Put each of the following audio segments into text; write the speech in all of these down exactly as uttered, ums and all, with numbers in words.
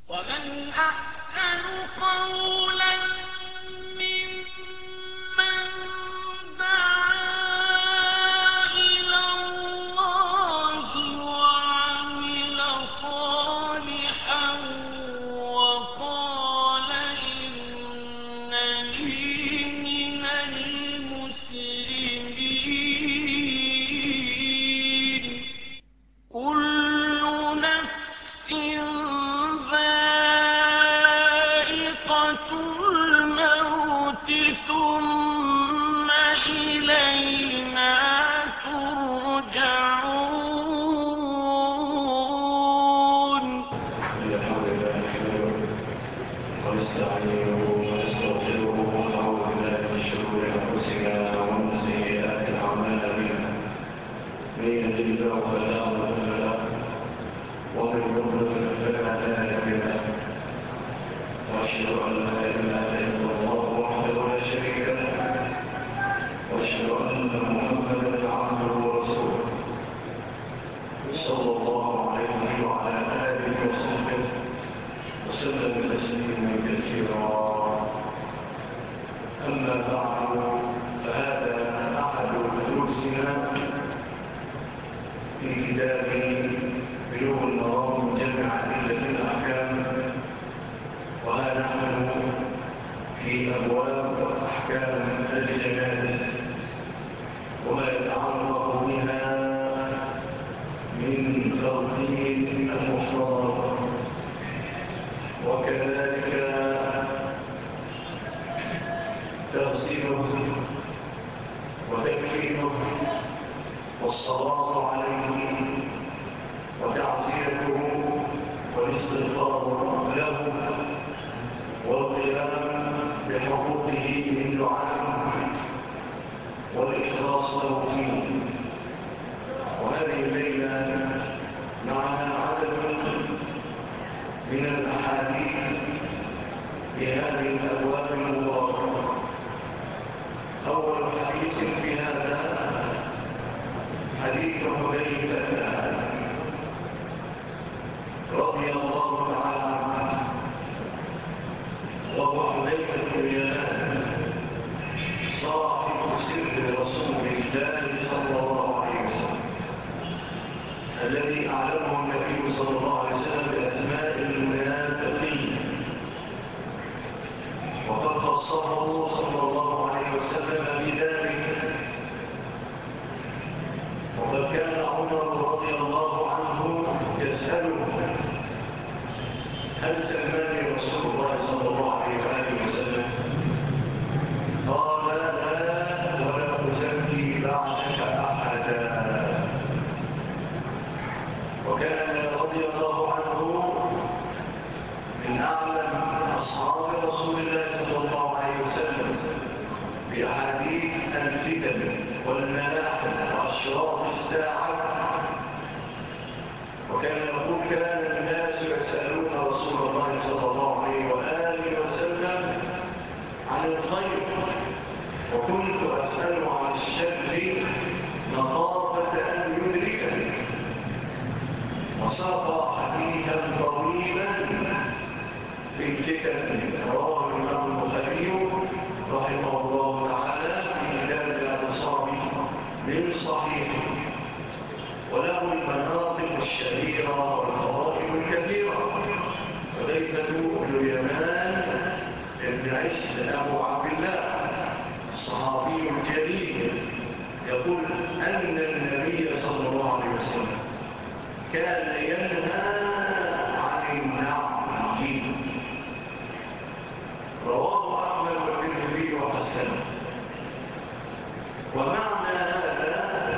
ومن أحسن قولا ممن دعا إلى الله وعمل صالحا وقال إنني من المسلمين. كل نفس ذائقة الموت ثم إلينا ترجعون. الحمد لله نحمده ونستعينه ونستغفره ونعوذ بالله من شرور أنفسنا ومن سيئات أعمالنا. من يهده الله فلا مضل له ومن يضلل فلا هادي له. وأشهد أن لا إله إلا الله وحده لا شريك له وأشهد أن محمدا عبده ورسوله صلى الله عليه وعلى آله وصحبه وسلم تسليما كثيرا. أما بعد فهذا أحد دروسنا في كتاب بلوغ المرام من جمع أدلة الأحكام، وها نحن في أبواب أحكام الجنائز وما يتعلق بها من ترتيب المحرمات، وكذلك تغسيله وتكفينه والصلاة عليه وتعزيته والاستغفار له والقيام بحقوقه من دعائه والإخلاص له فيه. وهذه الليلة معنا عدد من الأحاديث في هذه الأبواب المباركة. أول حديث في هذا حديث حذيفة رضي الله تعالى عنه، وهو حذيفة بن اليمان صاحب سر رسول الله صلى الله عليه وسلم الذي أعلمه النبي صلى الله عليه وسلم بأسماء المنافقين، وقد خصه صلى الله عليه وسلم بذلك. وقد كان عمر رضي الله عنه يسأله: هل سماني رسول الله صلى الله عليه وسلم؟ قال: لا ولا أزكي بعدك أحدا. وكان رضي الله عنه من أعلم أصحاب رسول الله صلى الله عليه وسلم بأحاديث الفتن والملاحم وأشراط الساعة. وكان يقول: كان الناس يسألون رسول الله صلى الله عليه وآله وسلم عن الخير، وكنت أسأل عن الشر مخافة أن يدركني. وساق حديثا طويلا في الفتن رواه الإمام البخاري رحمه الله تعالى في كتاب الاعتصام من صحيحه، وله المناقب الشهيرة والفضائل الكثيرة. حذيفة بن اليمان ابن عيسى أبو عبد الله الصحابي الجليل يقول أن النبي صلى الله عليه وسلم كان ينهى عن النعي. رواه أحمد والترمذي وحسنه. ومعنى هذا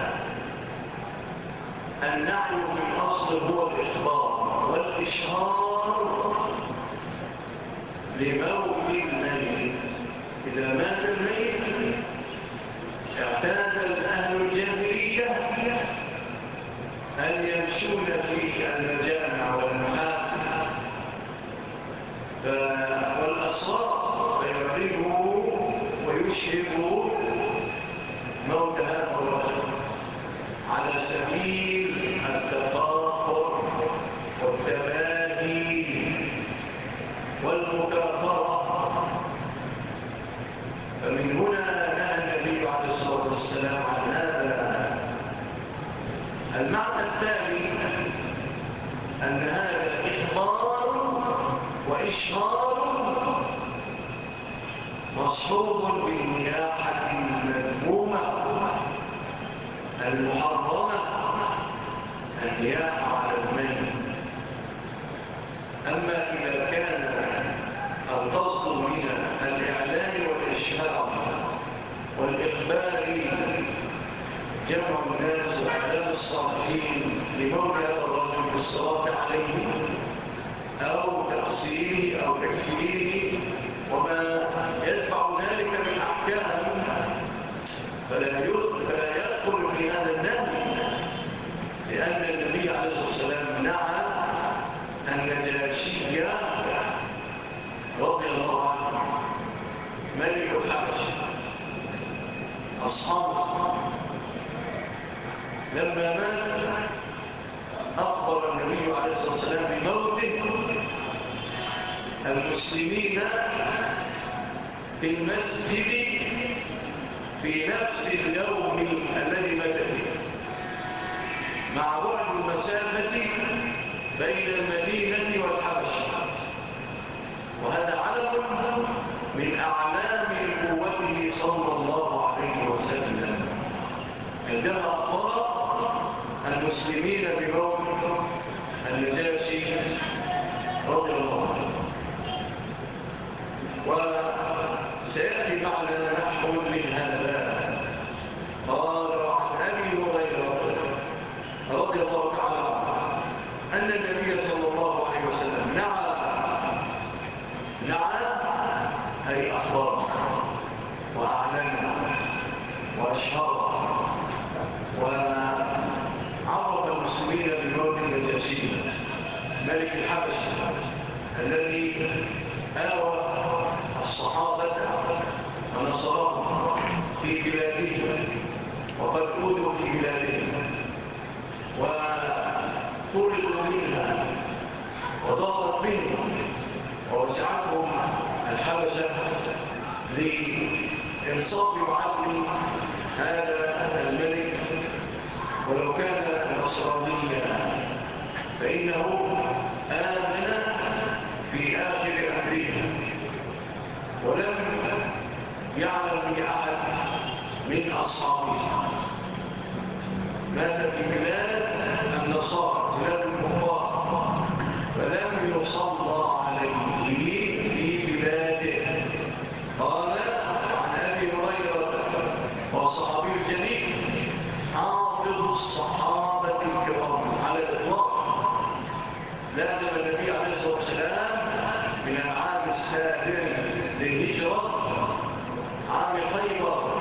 النعي في الأصل هو الإخبار والإشهار لموت الميت. إذا مات الميت اعتاد الأهل الجاهلية أن يمشون في المجامع والمحافل والأصوات فيعرفوا ويشهدوا موت هذا الرجل على سبيل التفاخر والتباهي أن هذا إخبار وإشهار مصحوب بالنياحة المذمومة المحرمة، النياحة على الميت. أما إذا كان القصد من الإعلان والإشهار والإخبار جمع الناس وإعلام الصالحين لمولى الرجل بالصلاة عليه أو تقصيره أو تكفيره وما يدفع ذلك من أحكام، فلا يدخل في هذا النهي، لأن النبي عليه الصلاة والسلام نعى النجاشي رضي الله عنه ملك الحبش أصحابه لما مات أخبر النبي عليه الصلاة والسلام بموته المسلمين في المسجد في نفس اليوم الذي مات فيه، مع بعد المسافة بين المدينة والحبش، وهذا علم من أعلام قوته صلى الله عليه وسلم عندما أخبر المسلمين بموت النجاشي رضي الله عنه. وسيأتي معنا نحو من هذا. قال عن أبي هريرة رضي الله تعالى عنه أن النبي صلى الله عليه وسلم نعى نعى أي أخبار وأعلن وأشهر وعرف المسلمين بموت النجاشي ملك الحبش الذي آوى الصحابة ونصرهم في بلادهم وقد أودوا في بلادهم وطردوا منها وضاقت بهم ووسعتهم الحبشة لإنصاف وعدل هذا الملك، ولو كان نصرانيا فإنه آمن في آخر أمره، ولم يعلم بأحد من أصحابه. مات في بلاد النصارى بلاد الكفار، فلم يصلى عليه في بلاده. قال عن أبي هريرة والصحابي الجليل حافظ الصحابة الكرام على الإطلاق، لازم النبي عليه الصلاة والسلام من العام السابع للهجرة عام خيبر،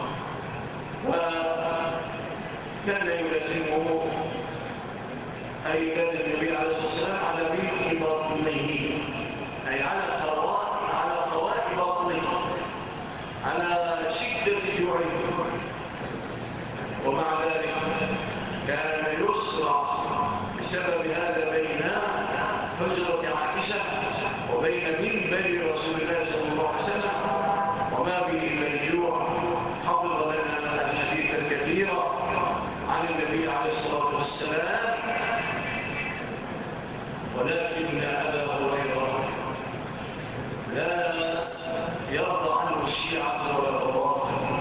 وكان يلازمه أي يلازم النبي عليه الصلاة والسلام على ملء بطنه، أي على الخواء على خواء بطنه، على شدة جوعه. ومع ذلك كان يسرع بسبب هذا بين حجرة عائشة وبين منبر رسول الله صلى الله عليه وسلم، وما به من جوع. حفظ لنا الحديث الكثير عن النبي عليه الصلاة والسلام، ولكن أبا هريرة لا يرضى عنه الشيعة ولا الرافضة،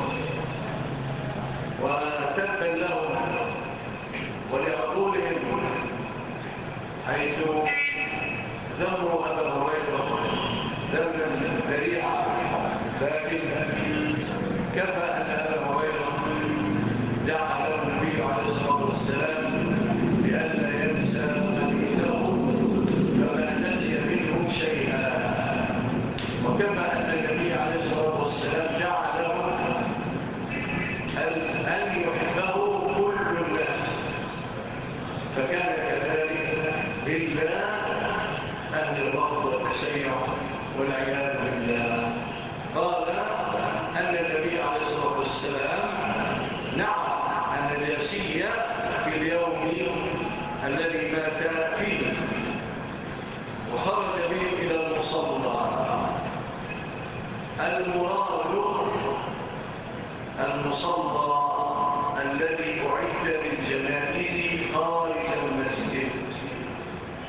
وتبا لهم ولعقولهم حيث ذموا أبا هريرة ذنبا ذريعا، لكن كفى أن أبا هريرة دعا له النبي عليه الصلاة والسلام بألا ينسى حديثه فما نسي منه شيئا، وكما أن النبي عليه الصلاة والسلام دعا له أن يحبه كل الناس، فكان كذلك إلا أهل الرفض والتشيع والعياذ بالله. قال أن النبي عليه الصلاة والسلام نعى النجاشي في اليوم الذي مات فيه، وخرج به إلى المصلى. المراد المصلى الذي أعد للجنائز خارج المسجد،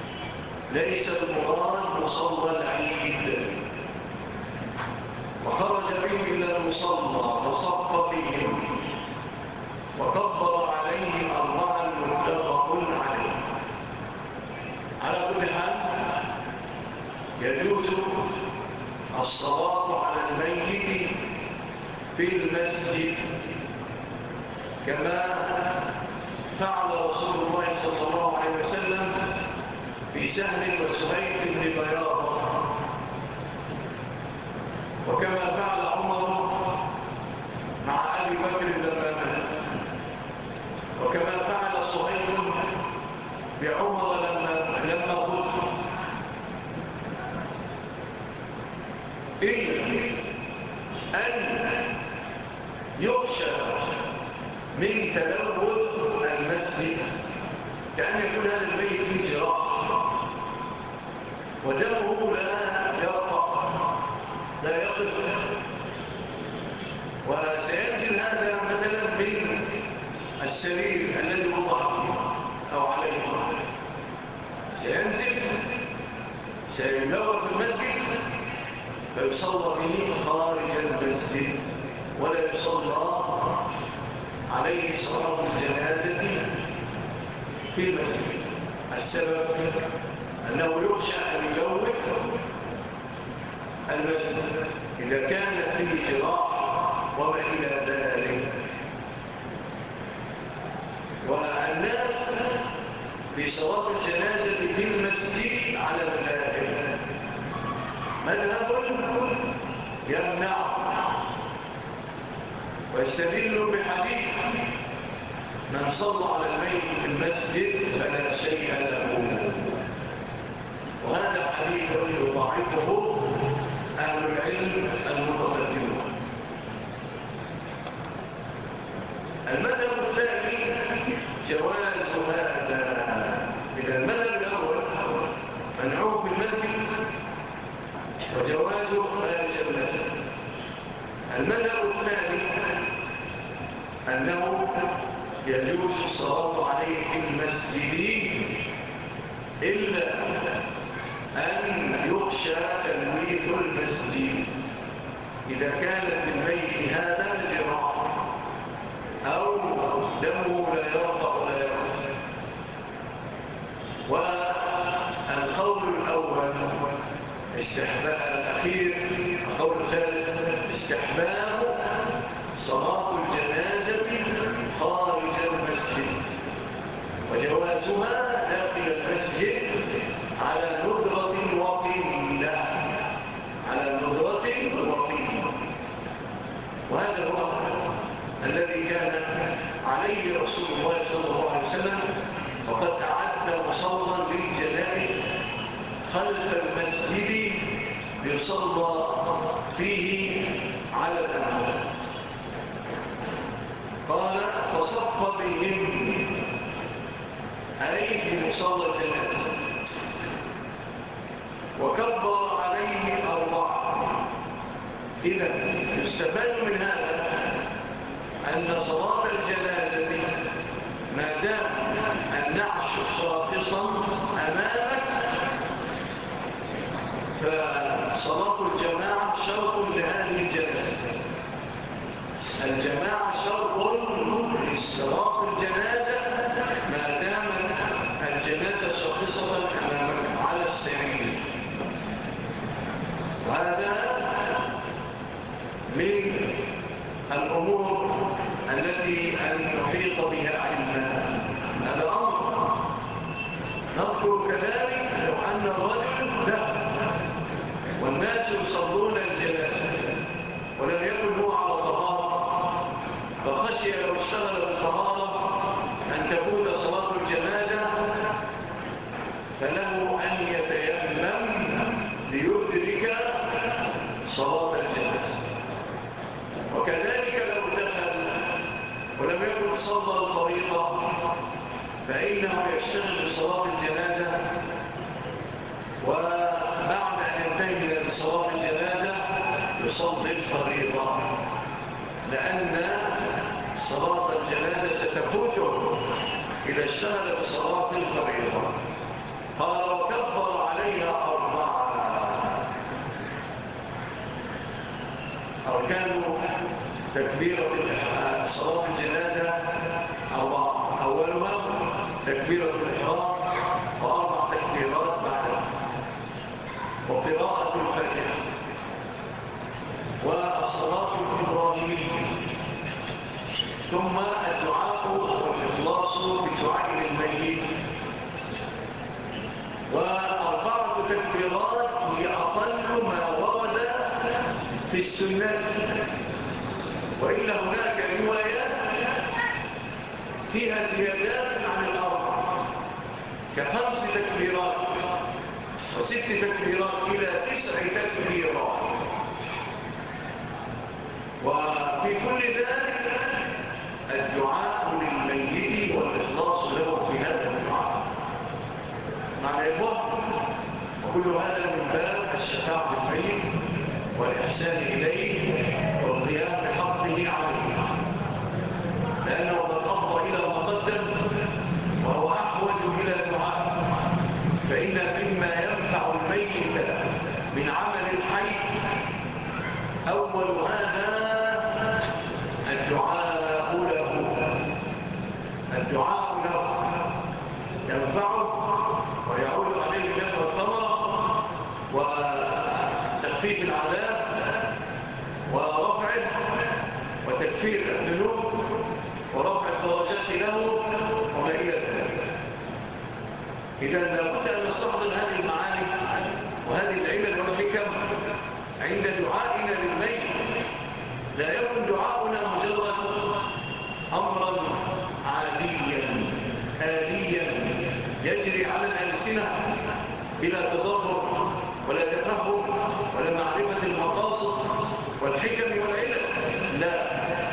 ليس المراد مصلى العيد. وخرج بهم إلى المصلى وصف بهم وكبر عليهم أربعا متفق عليه. على كل حال يجوز الصلاة على الميت في المسجد كما فعل رسول الله صلى الله عليه وسلم في سهل وسهيل بن بياض، وكما فعل عمر مع أبي بكر لما مات، وكما فعل صهيب بعمر لما لما قتل. إلا أن يخشى من تلوث المسجد، كأن يكون هذا البيت فيه جراح ودمه لا يرقى لا يقف، وسينزل هذا مثلا من السرير الذي وضع أو عليه، سينزل سيلوث المسجد فيصلى به خارج المسجد، ولا يصلى عليه صلاة الجنازة في المسجد. السبب أنه يخشى أن يلوث المسجد إذا كان فيه جراح وما إلى ذلك. والناس في صلاة الجنازة في المسجد على مذاهب. مذهب يمنع ويستدل بحديث من صلى على الميت في المسجد فلا شيء له، وهذا حديث يضاعفه أهل العلم المتقدمون. المذهب الثاني جواز هذا. إذا المذهب الأول منعوه في المسجد وجوازه خارج المسجد. المذهب الثاني أنه يجوز الصلاة عليه في المسجد إلا أن يخشى تلويث المسجد إذا كانت الميت هذا جراح أو دمه لا يرقى ولا يرقى. والقول الأول استحباب الأخير، القول الثالث استحباب صلاة الجنازة خارج المسجد وجوازها داخل المسجد على ندرة وقلة، على ندرة وقلة. وهذا هو الذي كان عليه رسول الله صلى الله عليه وسلم، وقد أعد مصلى للجنائز خلف المسجد يصلى فيه على الأموال. قال وصف بهم أي في مصلى الجنائز وكبر عليه أربعة. إذا يستفاد من هذا أن صلاة الجنازة ما دام النعش شاخصا أمامك فصلاة الجماعة شرط لهذه الجنازة. الجماعة شرط لصلاة الجنازة ما دام الجنازة شاخصة أمامك على السرير. وهذا من الأمور التي أن نحيط بها علما. هذا أمر نذكر كذلك لو أن الرجل ذهب والناس يصلون الجنازة ولم يكن هو على طهارة، فخشي لو اشتغل بالطهارة أن تكون صلاة الجنازة، فله أن يتيمم ليدرك صلاة الجنازة. وكذلك لو دخل ولم يكن صلى الفريضة فإنه يشتغل بصلاة الجنازة، وبعد أن ينتهي من صلاة الجنازة يصلي الفريضة، لأن صلاة الجنازة ستفوته إذا اشتغل بصلاة الفريضة. قال وكبر تكبيرة صلاة الجنازة أربعة، أولها تكبيرة الإحرام وأربع تكبيرات بعدها، وقراءة الفاتحة، والصلاة الإبراهيمية، ثم الدعاء والإخلاص بالدعاء للميت، وأربعة تكبيرات هي أقل ما ورد في السنة، وإلا هناك روايات فيها زيادات عن الأربع كخمس تكبيرات وست تكبيرات إلى تسع تكبيرات. وفي كل ذلك الدعاء للميت والإخلاص له في هذا الدعاء معنى إخوة، وكل هذا من باب الشفاعة بالميت والإحسان إليه والقيام بحقه عليه، لأنه قد أفضى إلى ما قدم وهو أحوج إلى الدعاء. فإن مما ينفع الميت من عمل الحي أول هذا الدعاء له، الدعاء له ينفعه ويعود عليه نفع الثمرة وتخفيف العذاب ورفعه وتكفير الذنوب ورفع الدرجات له وما إلى ذلك. إذا لابد أن نستحضر هذه المعاني وهذه العلل والحكم عند دعائنا للميت. لا يكون دعاؤنا مجرد أمرا عاديا آليا يجري على الألسنة بلا تضرر ولا تفهم ولا معرفة المقاصد والحكم والعلل. لا،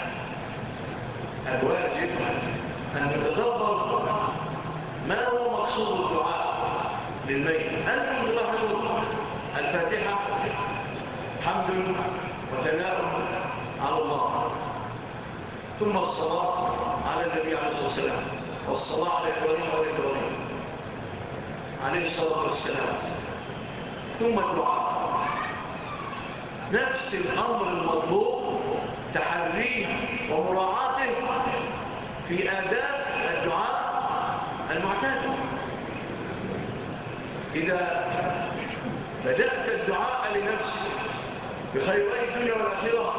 الواجب أن نتدبر ما هو مقصود الدعاء للميت. أنتم تلاحظون الفاتحة حمد وثناء على الله، ثم الصلاة على النبي عليه الصلاة والسلام، والصلاة على إبراهيم وإبراهيم عليه الصلاة والسلام، ثم الدعاء. نفس الأمر المطلوب تحريه ومراعاته في آداب الدعاء المعتاد. إذا بدأت الدعاء لنفسك بخيري الدنيا والآخرة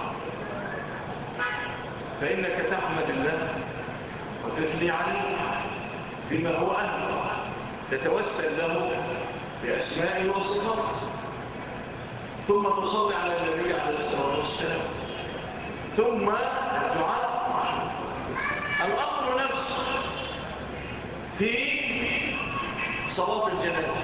فإنك تحمد الله وتثني عليه بما هو أهل، تتوسل له بأسمائه وصفاته، ثم تصلي على النبي عليه الصلاة والسلام، ثم الدعاء. الأمر نفسه في صلاة الجنازة.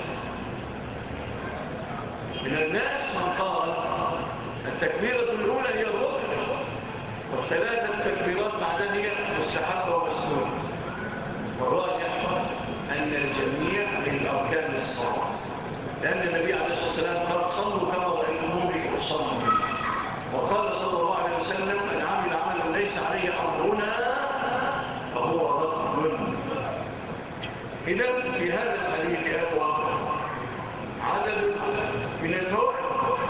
من الناس من قال التكبيرة الأولى هي الركن والثلاثة تكبيرات بعدها هي مستحبة ومسنونة، والراجح أن الجميع من أركان الصلاة، لأن النبي عليه الصلاة والسلام قال صلوا كما رأيتموني أصلي، وقال صلى الله عليه وسلم من عمل عملا ليس عليه أمرنا فهو رد. إذن في هذا الحديث أبواب عدد من الفوائد.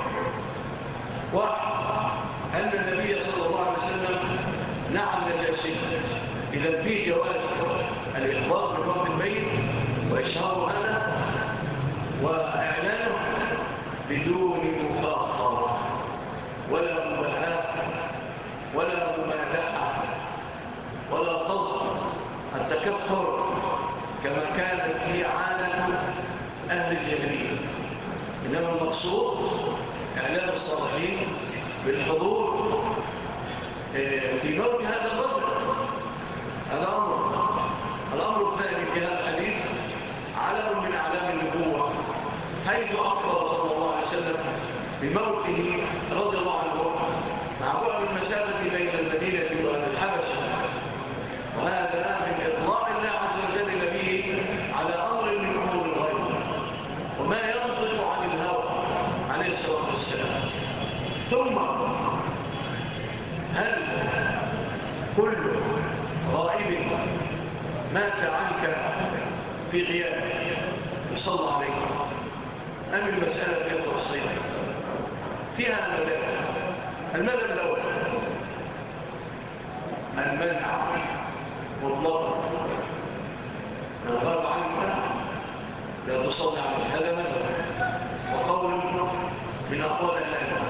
واحد، أن النبي صلى الله عليه وسلم نعى النجاشي، إذا في جواز الإخبار بموت الميت وإشهار هذا وإعلانه بدون مفاخرة ولا مباهاة ولا ممادحة ولا قصد التكفر كما كانت في عادة أهل الجاهلية، إنما المقصود إعلام الصالحين بالحضور في موت هذا الرجل. الأمر الأمر الثاني في هذا الحديث علم من أعلام النبوة، حيث أخبر صلى الله عليه وسلم بموته رضي الله عنه مع بعض المسافة بين المدينة والحبشة، وهذا من إطلاع الله عز وجل به على أمر من أمور الغيب وما ينطق عن الهوى عليه الصلاة والسلام. ثم هل كل غائب مات عنك في غيابه يصلى عليه أم المسألة فيها تفصيل؟ فيها المدى المدى الأول المنع مطلقا من غاب عنك لا تصلي على هذا مثلا، وقول من أقوال الأئمة.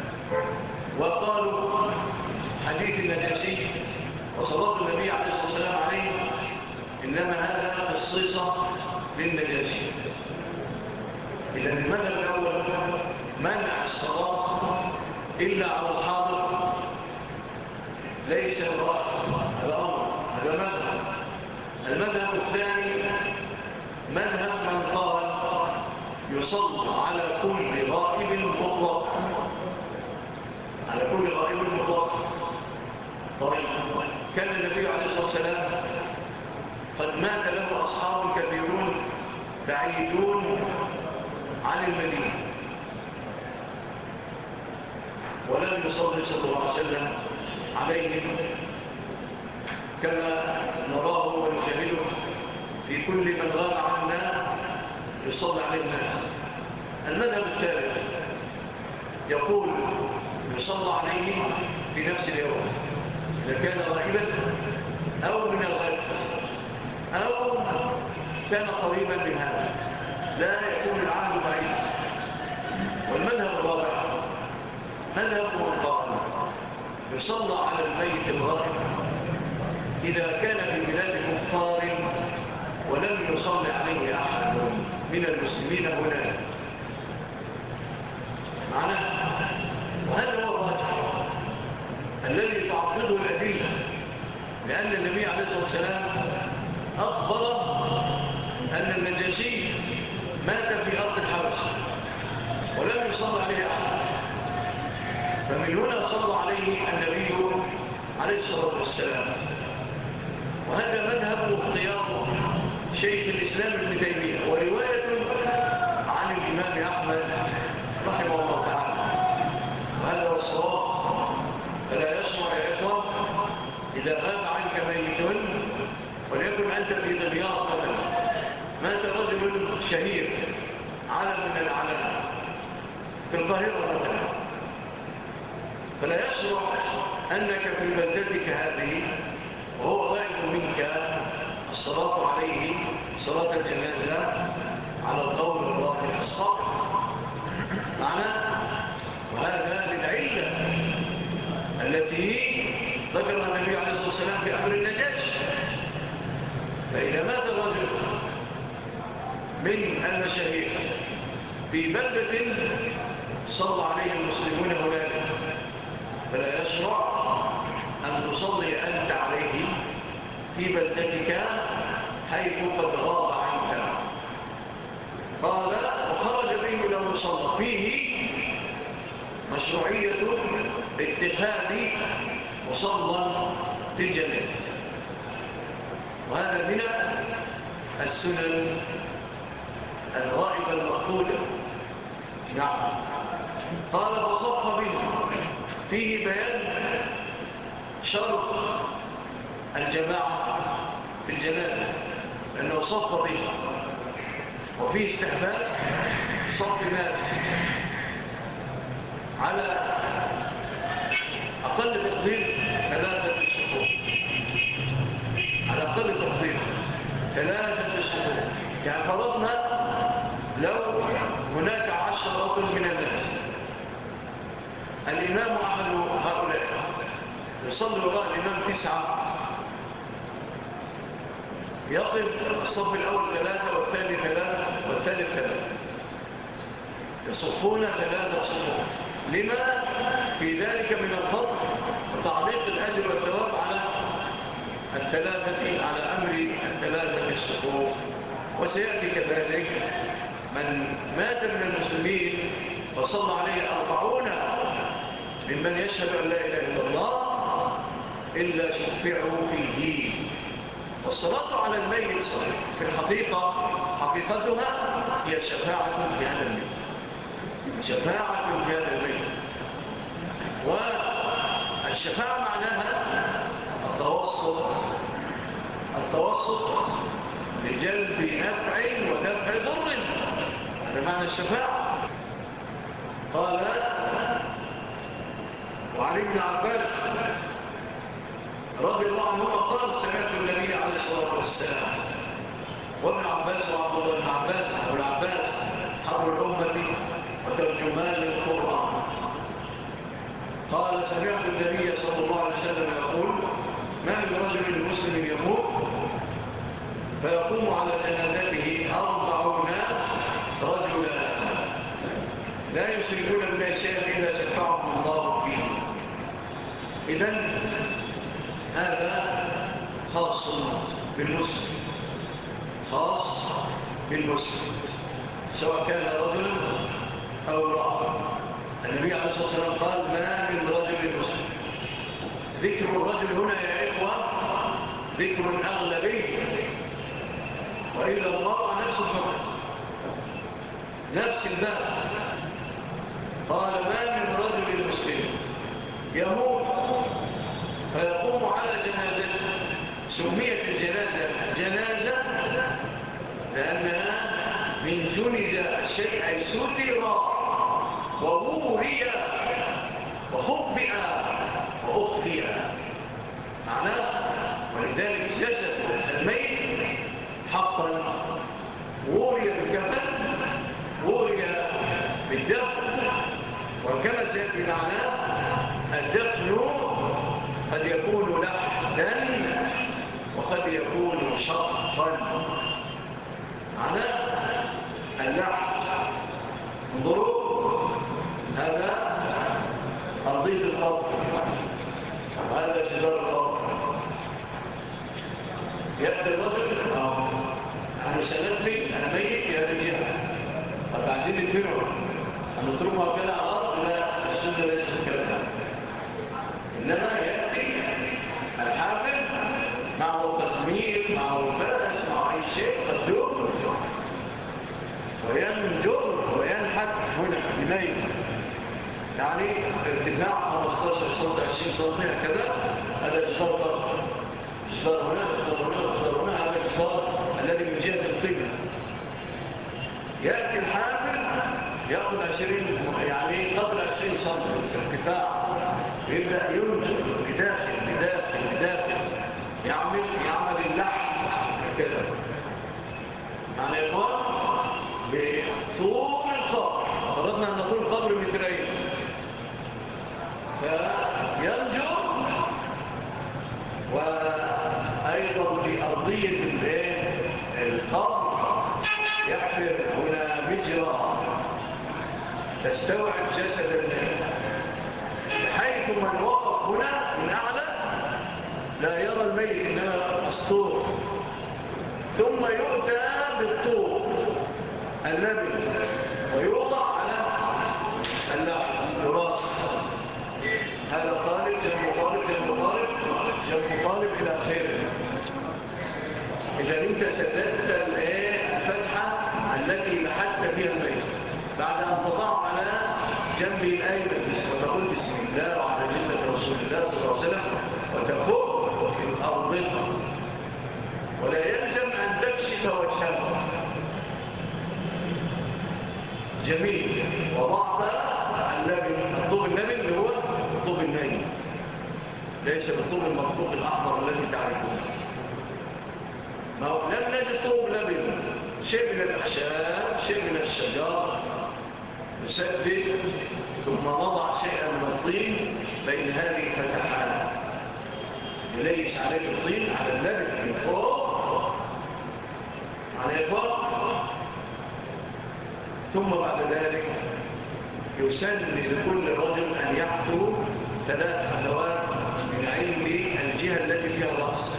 وقالوا حديث النجاشي وصلاة النبي عليه الصلاة والسلام عليه إنما هذا خصيصة للنجاشي. إذا المذهب الأول منع الصلاة إلا على الحاضر ليس الأمر، هذا مذهب. المذهب الثاني مذهب من قال يصلى على كل غائب مطلق، على كل غائب مطلق. طيب كان النبي عليه الصلاة والسلام قد مات له أصحاب كثيرون بعيدون عن المدينة ولم يصلي صلى الله عليه وسلم عليهم كما نراه ونشاهده في كل من غاب عنا يصلي عليه الناس. المذهب الثالث يقول يصلى عليه في نفس اليوم إذا كان غائبا أو من الغد أو كان قريبا من هذا، لا يكون العهد بعيدا. والمذهب الرابع مذهب من قال يصلى على الميت الغائب إذا كان في بلاد كفار ولم يصلي عليه أحد من المسلمين هناك معناه. وهذا هو الراجح الذي تعضده الأدلة، لأن النبي عليه الصلاة والسلام أخبر أن النجاشي مات في أرض الحبش ولم يصلي عليه أحد، فمن هنا صلى عليه النبي عليه الصلاة والسلام. وهذا مذهب واختيار شيخ الإسلام ابن تيمية ورواية عن الإمام أحمد رحمه الله تعالى، وهذا هو الصواب. فلا يشمع يا إخوة إذا غاب عنك ميت وليكن أنت في دمياط مثلا، مات رجل شهير علم من العلم في القاهرة مثلا، فلا يشمع أنك في بلدتك هذه وهو غائب منك الصلاة عليه صلاة الجنازة على القول الراجح الصادق معنا. وهذا للعلة التي ذكرها النبي عليه الصلاة والسلام في أمر النجاشي. فإذا مات الرجل من المشاهير في بلدة صلى عليه المسلمون هناك فلا يشرع أن تصلي أنت عليه في بلدتك حيث قد غاب عنك. قال وخرج به لو صلى فيه مشروعية اتخاذ مصلى في الجنازة، وهذا من السنن الغائبة المفقودة. نعم. قال فصف به فيه بيان شرط الجماعة في الجنازة لأنه صف به، وفيه استحباب صف الناس على أقل تقدير ثلاثة الصفوف، على أقل تقدير ثلاثة الصفوف. يعني فرضنا لو هناك عشر رجل من الناس، الإمام أحد هؤلاء يصلي وراء الإمام تسعة، يقف الصف الأول ثلاثة والثاني ثلاثة والثالث ثلاثة، يصفون ثلاثة صفوف. لما في ذلك من الفضل وتعليق الأجر والثواب على الثلاثة، على أمر الثلاثة الصفوف. وسيأتي كذلك من مات من المسلمين وصلى عليه أربعون ممن يشهد أن لا إله إلا الله إلا شفعوا فيه. والصلاة على الميت في الحقيقة حقيقتها هي شفاعة في هذا الميت، شفاعة في هذا الميت. والشفاعة معناها التوسط، التوسط لجلب نفع ودفع ضر، هذا معنى الشفاعة. قال وعن ابن عباس رضي الله عنه قال سمعت النبي عليه الصلاة والسلام وابن عباس وعبد الله بن عباس وابن عباس حبر الأمة وترجمان للقرآن قال سمعت النبي صلى الله عليه وسلم يقول ما من رجل مسلم يموت فيقوم على جنازته أربعون رجلا لا يشركون بالله شيئا إلا شفعهم الله فيه. إذن هذا خاص بالمسلم خاص بالمسلم سواء كان رجل أو امرأة. النبي عليه الصلاة والسلام قال ما من رجل مسلم. ذكر الرجل هنا يا إخوة ذكر أغلبي، وإلا المرأة نفس الفرق نفس الباب. قال ما من رجل مسلم يموت فيقوم على جنازته. سميت الجنازة جنازة لأنها من جنز الشيء أي ستر ووري وخبئ وأخفئ معناه. ولذلك جسد الميت حقا وري بالكفن وري بالدفن، وكما سيأتي معناه الدفن قد يكون لحدا وقد يكون شرطا. معناه اللحد انظروا هذا أرضية القبر وهذا جدار القبر. يأتي الرجل عن سندفي الميت في هذه الجهة قد عايزين الفنور أن نتركها كده على الأرض. لا السنة ليس كده، إنما يأتي الحافل معه تسمير معه فرس معه أي شيء قد يؤمن وينجر وينحت هنا بميل، يعني ارتفاع خمستاشر سنتي عشرين سنتي كذا. هذا إجدار ضرب إجدار هنا إجدار هنا إجدار هنا. هذا الإجدار الذي من جهة القبلة. يأتي الحافل يأخذ عشرين يعني قدر عشرين سنتي ارتفاع، يبدأ ينجر بداخل بداخل بداخل يعمل يعمل اللحم كذا. يعني يقول بطول القبر فرضنا أن نقول قبر مترين فينجر، وأيضا في أرضية القبر يحفر هنا مجرى تستوعب جسد الميت بحيث من وقف هنا من أعلى لا يرى الميت إنما السطور. ثم يؤتى بالطور النبي ويوضع على اللحم يراس. هذا طالب جنب طالب جنب طالب جنب طالب إلى آخره. إذا أنت سددت الفتحة التي لحدت فيها الميت بعد أن تضع على جنب الأيمن وتقول بسم الله وعلى جنة رسول الله صلى الله عليه وسلم وتفوق في الأرض، ولا يلزم أن تكشف وجهه. جميل. وضعت النبي الطوب النبي اللي هو الطوب النبي ليس بالطوب المخطوط الأحمر الذي تعرفونه. ما هو لم نجد طوب نبي، شيء من الأخشاب شيء من الشجار نسدد ثم نضع شيئا من الطين بين هذه الفتحات يليس عليه الطين على النبي من فوق على فوق. ثم بعد ذلك يسن لكل رجل أن يحثو ثلاث حلوات من علم الجهة التي فيها الرأس،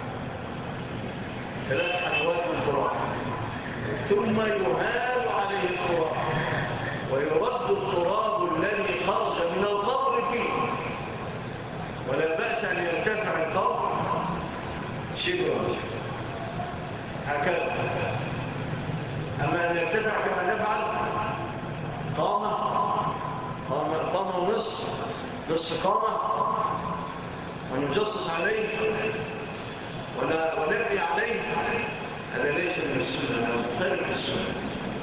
ثلاث حلوات من التراب، ثم يهال عليه التراب ويرد التراب الذي خرج من القبر فيه. ولا بأس أن يرتفع القبر شبرا هكذا. أما أن يرتفع كما نفعل قامة قامة قامة ونصف نصف قامة ونجصص عليه ولا ونبني عليه، هذا ليس من السنة، هذا مختلف السنة.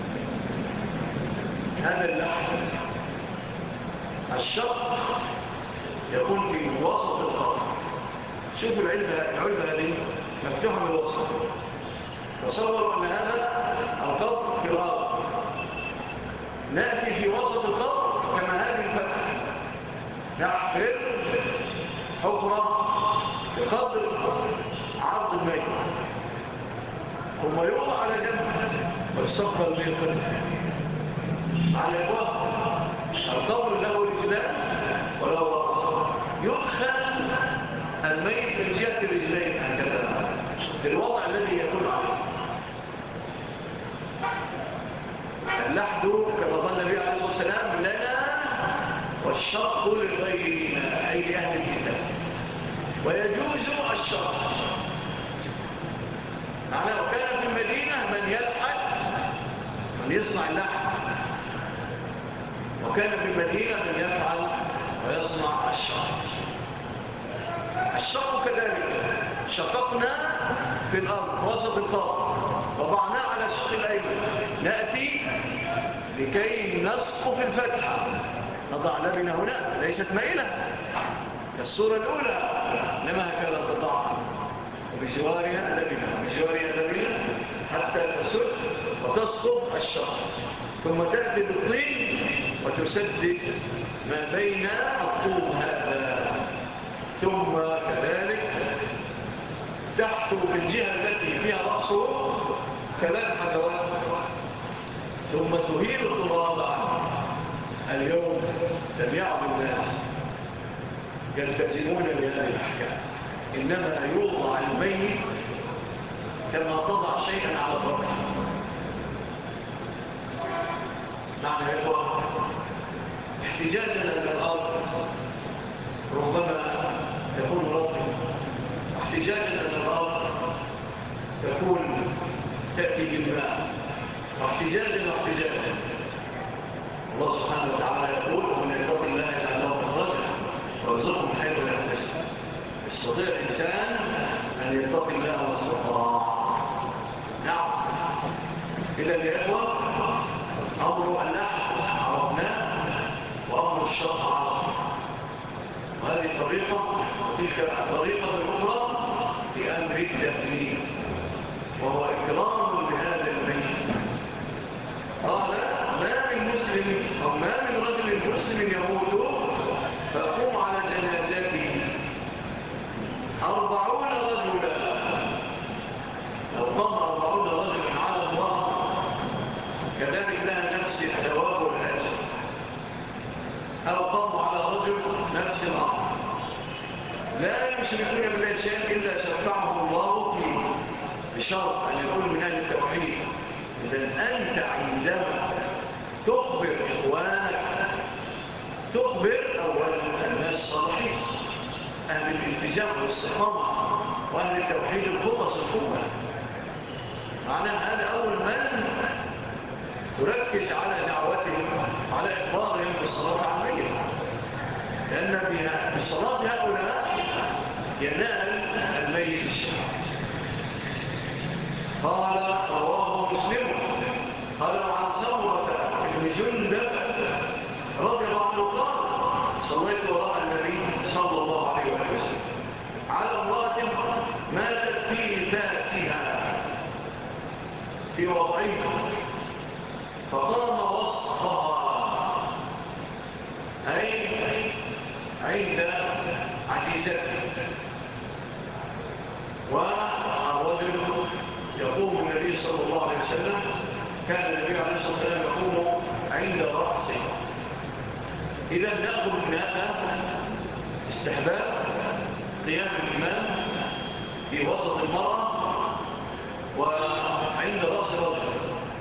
هذا اللحم الشق يكون في وسط القبر شوفوا العلبة العلبة هذه مفتوحة من الوسط، تصوروا أن هذا القبر في الأرض، نأتي في وسط القبر كما هذه الفتحة نحفر حفرة بقدر عرض الميت، ثم يوضع على جنب واستقبل به القبر على الوقت. القبر له رجلان وله رأس، يدخل الميت من جهة الرجلين هكذا بالوضع الذي يكون عليه. اللحد كما قال النبي عليه الصلاة والسلام لنا والشق لغيرنا أي لأهل الكتاب، ويجوز الشق. معناه كان في المدينة من يلحد من يصنع اللحد، وكان في المدينة من يفعل ويصنع الشق. الشق كذلك شققنا في الأرض وسط القبر وضعناه على الشق الأيمن، نأتي لكي نسقف الفتحة، نضع لبنة هنا ليست مائلة كالصورة الأولى، لما هكذا تضعها وبجوارها لبنة بجوارها لبنة حتى تسد وتسقف الشق، ثم تأتي بالطين وتسدد ما بين الطوب هذا، ثم كذلك تحت بالجهة التي فيها رأسه ثلاث حدوات، ثم تهيل التراب عنه. اليوم لم يعد الناس يلتزمون بهذه الأحكام، إنما يوضع الميت كما تضع شيئا على الرأس. معنى يا إخوة احتجاجنا للأرض ربما تكون رطبة، احتجاجنا للأرض تكون تأتي بالماء، واحتجاجنا واحتجاجنا الله سبحانه وتعالى يقول ومن يتق الله يجعل له مخرجا ويرزقه من حيث لا يحتسب. يستطيع الإنسان أن يتق الله ما استطاع. نعم، إذا يا إخوة أمر اللحم عرفناه وأمر الشرق عرفناه، وهذه الطريقة وتلك الطريقة الأخرى في أمر التفليل وهو إكرام لهذا الميت. قال ما من مسلم أو ما من رجل مسلم يموت فأقوم على جنازته أربعون رجلا، لو قام أربعون رجلا على الله كذلك لها نفس الثواب والأجر، أو قاموا على رجل نفس الأمر لا يشركون بالله شيئا إلا شفعه الله فيه بشرط أن يكون من أهل التوحيد. إذن أنت عندما تخبر إخوانك تخبر أولا الناس الصالحين أهل الالتزام والاستقامة وأهل التوحيد الخلص القوة، معناها هذا أول من تركز على دعوتهم على إخبارهم بالصلاة عليه، لأن بالصلاة هؤلاء ينال الميت الشرع. قال رواه مسلم قال عن سمرة بن جندب رضي الله عنه قال صليت وراء النبي صلى الله عليه وسلم على امرأة ماتت في نفاسها في وضعها فقام وسطها أي عند عجيزته، والرجل يقوم النبي صلى الله عليه وسلم كان النبي عليه الصلاة والسلام يقوم عند رأسه. إذا نأخذ من هذا استحباب قيام الإمام في وسط المرأة وعند رأس الرجل،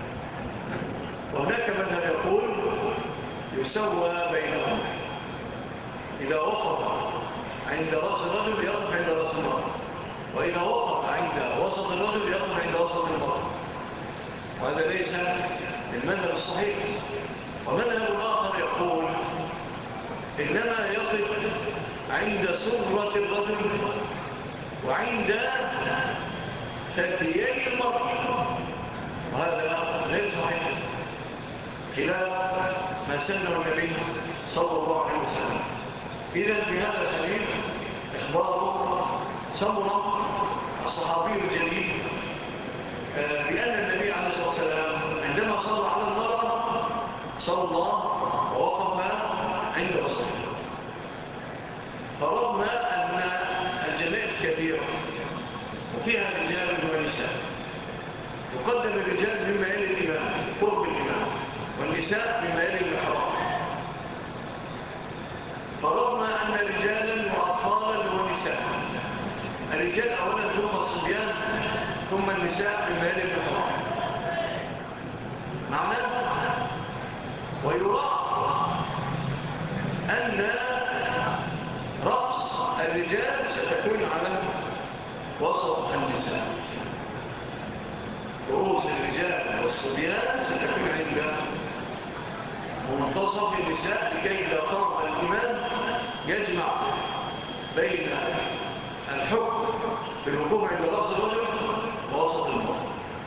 وهناك من يقول يسوى بينهم، إذا وقف عند رأس الرجل يقف عند رأس المرأة، وإذا وقف عند وسط الرجل يقف عند وسط المرأة، وهذا ليس المذهب الصحيح. ومذهب الآخر يقول إنما يقف عند سرة الرجل وعند ثديي المرأة، وهذا غير صحيح خلاف ما سنه النبي صلى الله عليه وسلم. إذن في هذا الحديث إخبار سمرة الصحابي الجليل بأن النبي عليه الصلاة والسلام عندما صلى على المرأة صلى ووقف عند رسوله، فرضنا أن الجنائز كثيرة وفيها رجال ونساء، يقدم الرجال مما يلي الإمام قرب الإمام والنساء مما يلي المحراب. فرضنا أن رجالا وأطفالا ونساء، الرجال أولا ثم الصبيان ثم النساء مما يلي المحراب. معناه ويراعى أن رأس الرجال ستكون على وسط النساء، رؤوس الرجال والصبيان ستكون عند منتصف النساء، لكي لا طرد الإمام يجمع بين الحكم بالوقوف عند رأس الرجل ووسط المرأة.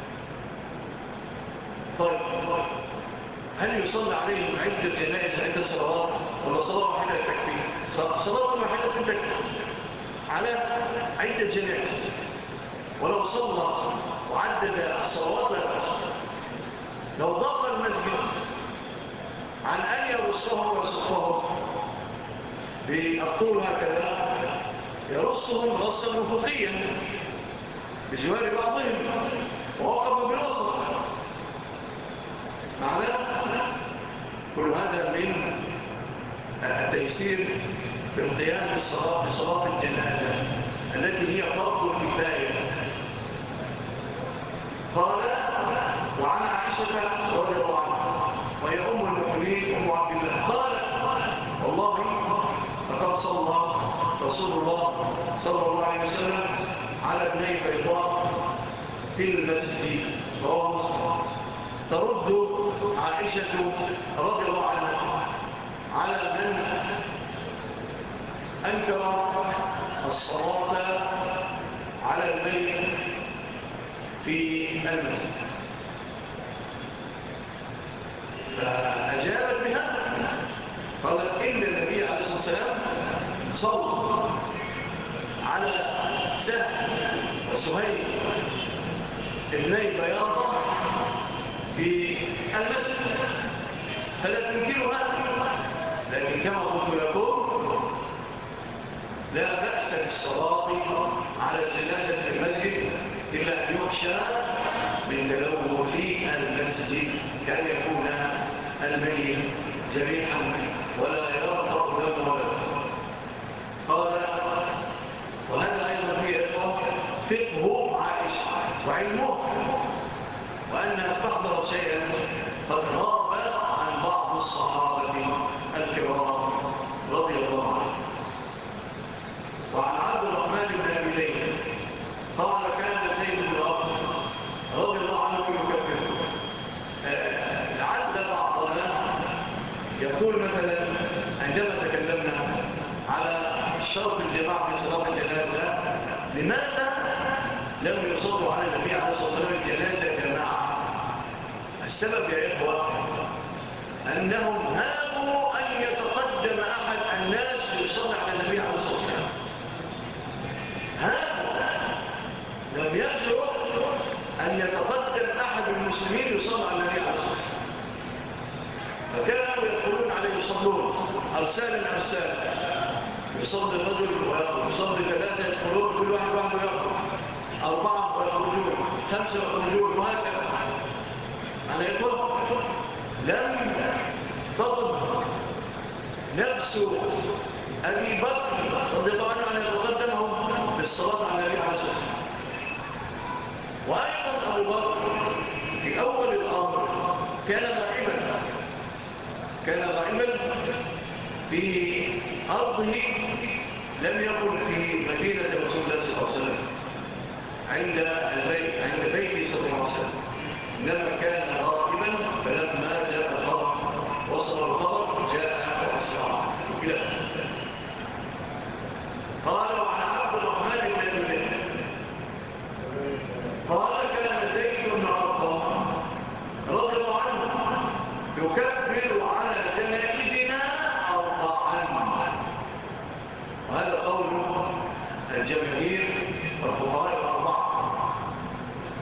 طيب هل يصلى عليهم عدة جنائز عدة صلوات ولا صلاة واحدة تكفي؟ صلاة واحدة تكفي على عدة جنائز، ولو صلى وعدد الصلوات لا بأس. لو ضاق المسجد عن أن يرصهم ويصفهم بالطول هكذا يرصهم رصا أفقيا بجوار بعضهم ووقفوا بالوسط، معناه كل هذا من التيسير في القيام بالصلاة بصلاة الجنازة التي هي فرض الكفاية. قال وعن عائشة رضي الله عنها وهي أم المؤمنين أم عبد الله قال والله لقد صلى رسول الله صلى الله عليه وسلم على ابني بيضاء في المسجد، رواه مسلم. ترد عائشة رضي الله عنها على من أنكر الصلاة على الميت في المسجد، فأجابت بها قالت إن النبي عليه الصلاة والسلام صلى على سهل وسهيل ابني بياضة في المسجد فلا تنكرها، لكن كما قلت لكم لا بأس بالصلاة على الجنازة في المسجد إلا أن يخشى من تلوه في المسجد كأن يكون الميت جريحا ولا يرضى له ولا. قال وهذا أيضا فيه فقه عائشة وعلمه وأنها استحضر شيئا قد غاب عن بعض الصحابة الكرام رضي الله عنهم. وعن عبد الرحمن بن أبي ليلى قال كان زيد بن أرض رضي الله عنه يكبر. لعل بعضنا يقول مثلا عندما تكلمنا على شرط الجماعة في صلاة الجنازة لماذا لم يصلوا على النبي عليه الصلاة والسلام الجنازة جماعة؟ السبب يا إخوة أنهم هابوا أن يتقدم أحد الناس ليصلي على النبي عليه الصلاة والسلام، هابوا لم يجرؤ أن يتقدم أحد المسلمين يصلي على النبي عليه الصلاة والسلام، فكانوا يدخلون عليه يصلون أرسالا أرسالا، يصلي الرجل ويصلي ثلاثة يدخلون كل واحد واحد يخرج، أربعة ويخرجون، خمسة ويخرجون، وهكذا. أنا يقول لم تطب نفس أبي بكر رضي الله عنه أن يتقدمهم بالصلاة على النبي عليه الصلاة والسلام. وأيضا أبو بكر في أول الأمر كان غائبا كان غائبا في أرضه، لم يكن في مدينة رسول الله صلى الله عليه وسلم عند البيت عند بيته صلى الله عليه وسلم، إنما كان غائبا. فلما جاء الخبر وصل الخبر جاء وأسرع إلى قال وعن عبد الرحمن بن أبي ليلى قال كان زيد بن أرقم رضي الله عنه يكبر على جنائزنا أربعا، وهذا قول الجماهير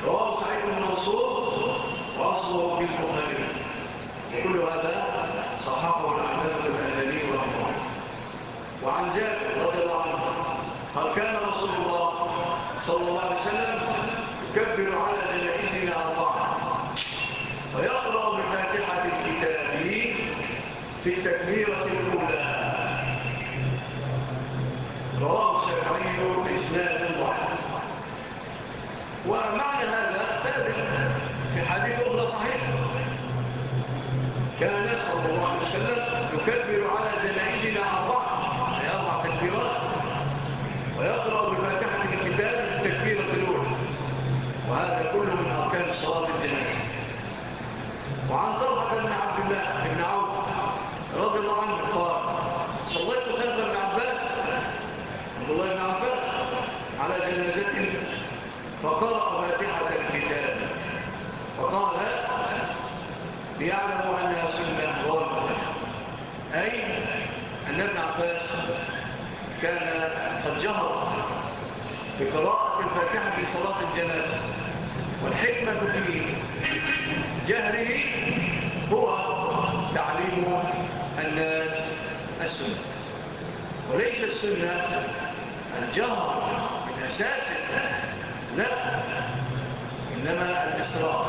رواه سعيد بن منصور وأصله في البخاري، وكل هذا صححه العلامة الألباني رحمه الله. وعن جابر رضي الله عنه قال كان رسول الله صلى الله عليه وسلم يكبر على جنائزنا أربعة ويقرأ بفاتحة الكتاب في التكبيرة الأولى. رواه الشافعي بإسناد ضعيف. ومعنى هذا ثابت في حديث أخرى صحيح، كان صلى الله عليه وسلم يكبر على جنائزنا أربعة أي أربع تكبيرات ويقرأ بفاتحة الكتاب في التكبيرة الأولى، وهذا كله من أركان صلاة الجنازة. وعن طلحة بن عبد الله بن عوف رضي الله عنه قال صليت خلف ابن عباس عبد الله بن عباس على جنازته فقرأ فاتحة الكتاب فقال ليعلموا أنها سنة واجبة، أي أن ابن عباس كان قد جهر بقراءة الفاتحة في صلاة الجنازة، والحكمة في جهره هو تعليم الناس السنة، وليس السنة الجهر من أساسه، لا، إنما الإسراء.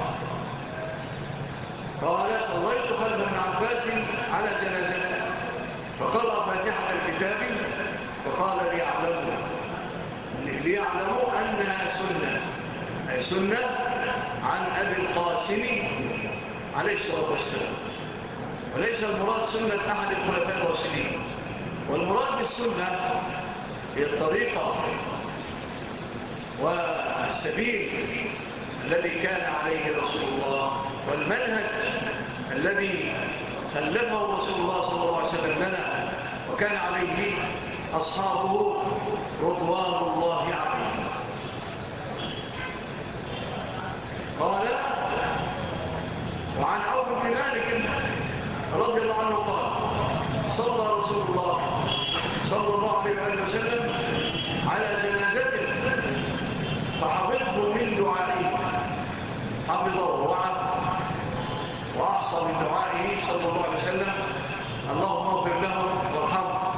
قال صليت خلف ابن عباس على جنازته فقرأ فاتحة الكتاب فقال ليعلموا ليعلموا أنها سنة، أي سنة عن أبي القاسم عليه الصلاة والسلام، وليس المراد سنة أحد الخلفاء الراشدين. والمراد بالسنة هي الطريقة والسبيل الذي كان عليه رسول الله، والمنهج الذي خلفه رسول الله صلى الله عليه وسلم لنا وكان عليه أصحابه رضوان الله عليهم. قال وعن عوف بن مالك رضي الله عنه قال صلى رسول الله صلى الله عليه وسلم على جنازته فحفظه من دعائه، حفظه ووعد وأحصى من دعائه صلى الله عليه وسلم اللهم اغفر له وارحمه.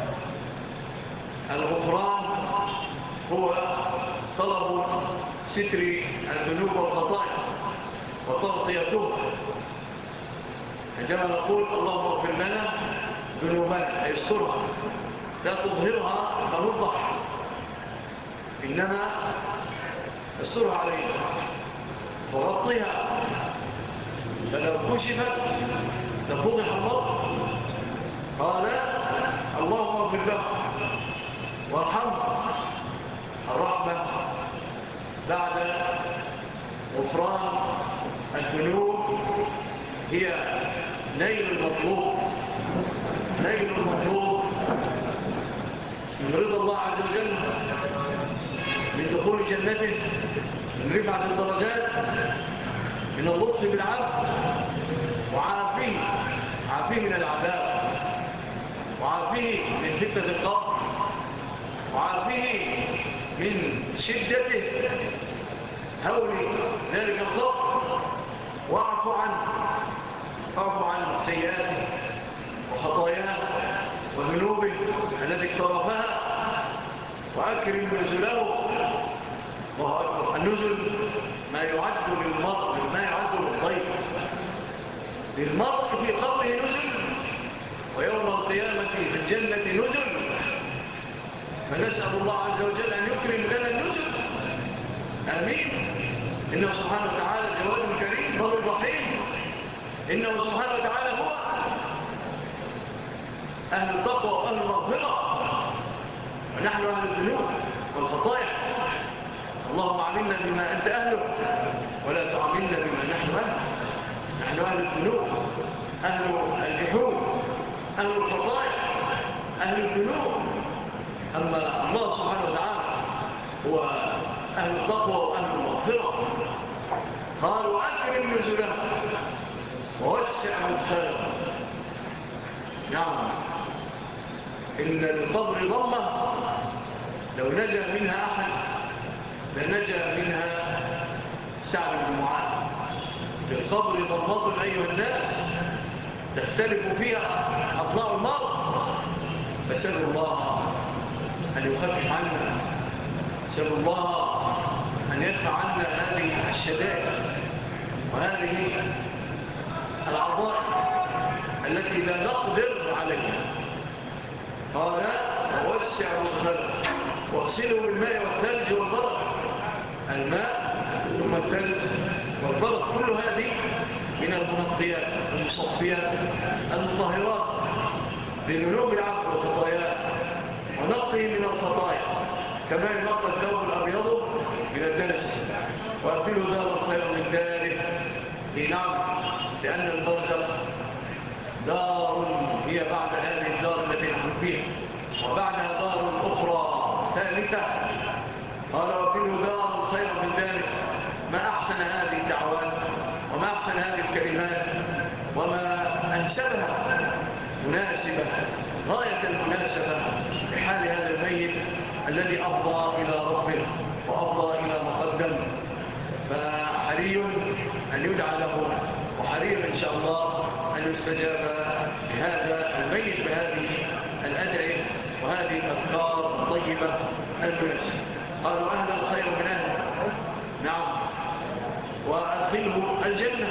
الغفران هو طلب ستر الذنوب والخطايا وتغطيتها، عندما نقول اللهم اغفر لنا ذنوبنا أي استرها، لا تظهرها فنضح، إنما استرها علينا وغطيها، فلو كشفت لفضح الله. قال اللهم اغفر له وارحمه. الرحمة بعد غفران الذنوب هي نيل المطلوب، نيل المطلوب من رضا الله عز وجل، من دخول جنته، من رفعة الدرجات، من اللطف بالعبد، وعافيه عافيه من العذاب، وعافيه من فتنة القبر، وعافيه من شدته هول ذلك القبر، واعف عنه، اعف عن سيئاته وخطاياه وذنوبه التي اقترفها، وأكرم نزله. الله أكبر، النزل ما يعد للمرء، ما يعد للضيف. للمرء في قبره نزل، ويوم القيامة في الجنة نزل، فنسأل الله عز وجل أن يكرم لنا النزل، آمين. إنه سبحانه وتعالى جواد كريم بر رحيم، إنه سبحانه وتعالى هو أهل التقوى وأهل المغفرة، ونحن أهل الذنوب والخطايا. اللهم عاملنا بما أنت أهله ولا تعاملنا بما نحن أهله. نحن أهل الذنوب، أهل الجحود، أهل الخطايا، أهل الذنوب. أما الله سبحانه وتعالى هو أهل التقوى وأهل المغفرة. قالوا أكرم نزله ووسع مدخله. نعم، إن القبر ضمة لو نجا منها أحد لنجا منها سعد بن معاذ: للقبر ضمة أيها الناس تختلف فيها أضلاع المرء، فسألوا الله أن يخفف عنا، سألوا الله أن يدفع عنا هذه الشدائد وهذه العظائم التي لا نقدر عليها. قال: ووسعوا الخلق واغسلوا بالماء والثلج والبرد. الماء ثم الثلج والبرد، كل هذه من المنقيات المصفيات المطهرات لذنوب العبد وخطاياه، ونقي من الخطايا كما ينقى الثوب الأبيض من الدنس. وأدخلوا دار خير من داره. نعم، لأن البرزخ دار هي بعد هذه الدار التي نحن فيها، وبعدها دار أخرى ثالثة. قال: وأدخلوا دار خير من داره. ما أحسن هذه الدعوات، وما أحسن هذه الكلمات، وما أنسبها مناسبة غاية المناسبة لحال هذا الميت الذي أفضى إلى ربه وأفضى إلى مقدم. فحري أن يدعى له، وحري إن شاء الله أن يستجاب لهذا الميت بهذه الأدعية وهذه الأذكار الطيبة المناسبة. قالوا: أهل الخير من أهل. نعم. وأدخله الجنة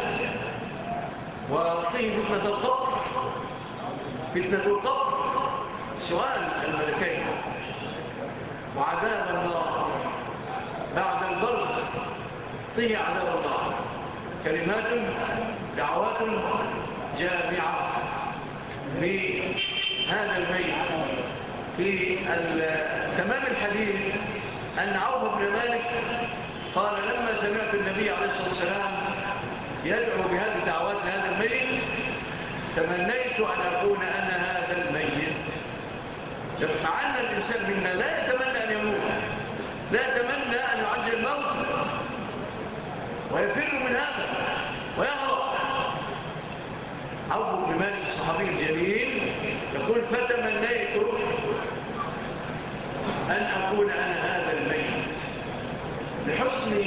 وقيه فتنة القبر. فتنة القبر سؤال الملكين، وعذاب النار بعد البرزخ، قيه عذاب النار. كلمات دعوات جامعة لهذا الميت. في تمام الحديث أن عوف بن مالك قال: لما سمعت النبي عليه الصلاة والسلام يدعو بهذه الدعوات لهذا الميت تمنيت أن أكون أنا هذا الميت. مع أن الإنسان منا لا يتمنى أن يموت، لا يتمنى أن يعجل الموت، ويفر من هذا ويهرب. عوف بن مالك الصحابي الجليل يقول: فتمنيت أن أكون أنا هذا الميت، لحسن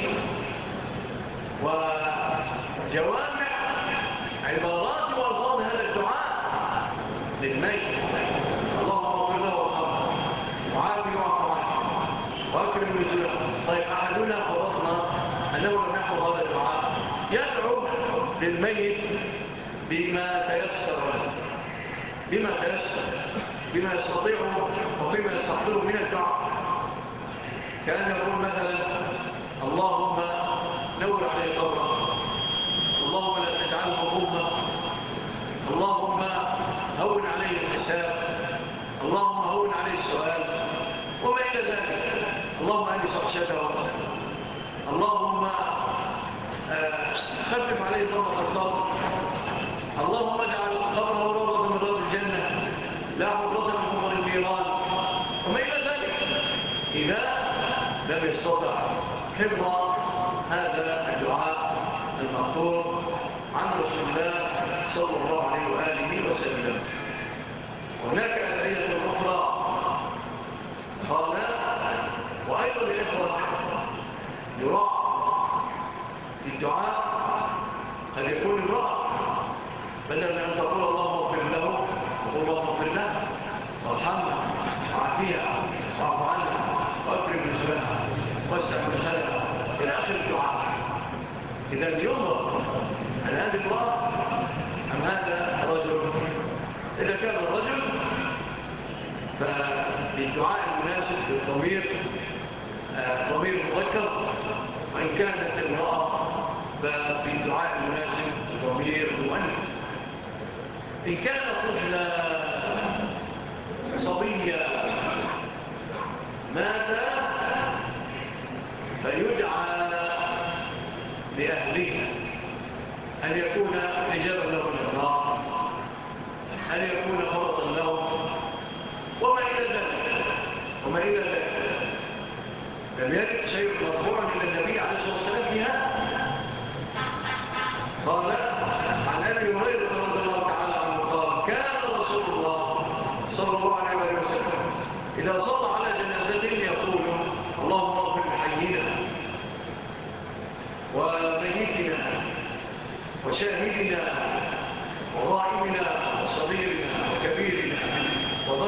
وجوامع عبارات والفاظ هذا الدعاء للميت. اللهم اغفر له وارحمه وعافه واعف عنه واكرم نزله. طيب، احدنا فرضنا انه لم يحفظ هذا الدعاء يدعو للميت بما تيسر له، بما تيسر، بما يستطيعه وبما يستحضره من الدعاء. كان يقول مثلا: اللهم نور عليه قبره، اللهم لا تجعله ظلما، اللهم هون عليه الحساب، اللهم هون عليه السؤال، وما إلى ذلك. اللهم أني صحشته، اللهم خفف عليه ضمة القبر، اللهم اجعل قبره روضة من رياض الجنة لا حفرة من حفر النيران، وما إلى ذلك. إذا لم يستطع حفظ هذا الدعاء المأثور عن رسول الله صلى الله عليه وآله وسلم. هناك أدعية أخرى قال: وأيضا الإخوة يراعى الدعاء، قد يكون يراعى بدل من أن تقول اللهم اغفر له وقل اللهم اغفر له وارحمه وعافيها واعف عنها واكرم نزلها واسع مدخلها إلى آخر الدعاء. إذا ينظر هل هذا المرأة أم هذا الرجل. إذا كان الرجل فالدعاء المناسب للضمير ضمير مذكر، وإن كانت المرأة فالدعاء المناسب ضمير مؤنث. إن كان طفلا صبيا مات فيدعى لأهله أن يكون حجابا له من النار، أن يكون فرضا له، وما إلى ذلك وما إلى ذلك. لم يرد شيء مرفوع إلى النبي عليه الصلاة والسلام في هذا. قال عن أبي هريرة رضي الله تعالى عنه قال: كان رسول الله صلى الله عليه وسلم إذا صلى على جنازته يقول: اللهم اغفر لحينا و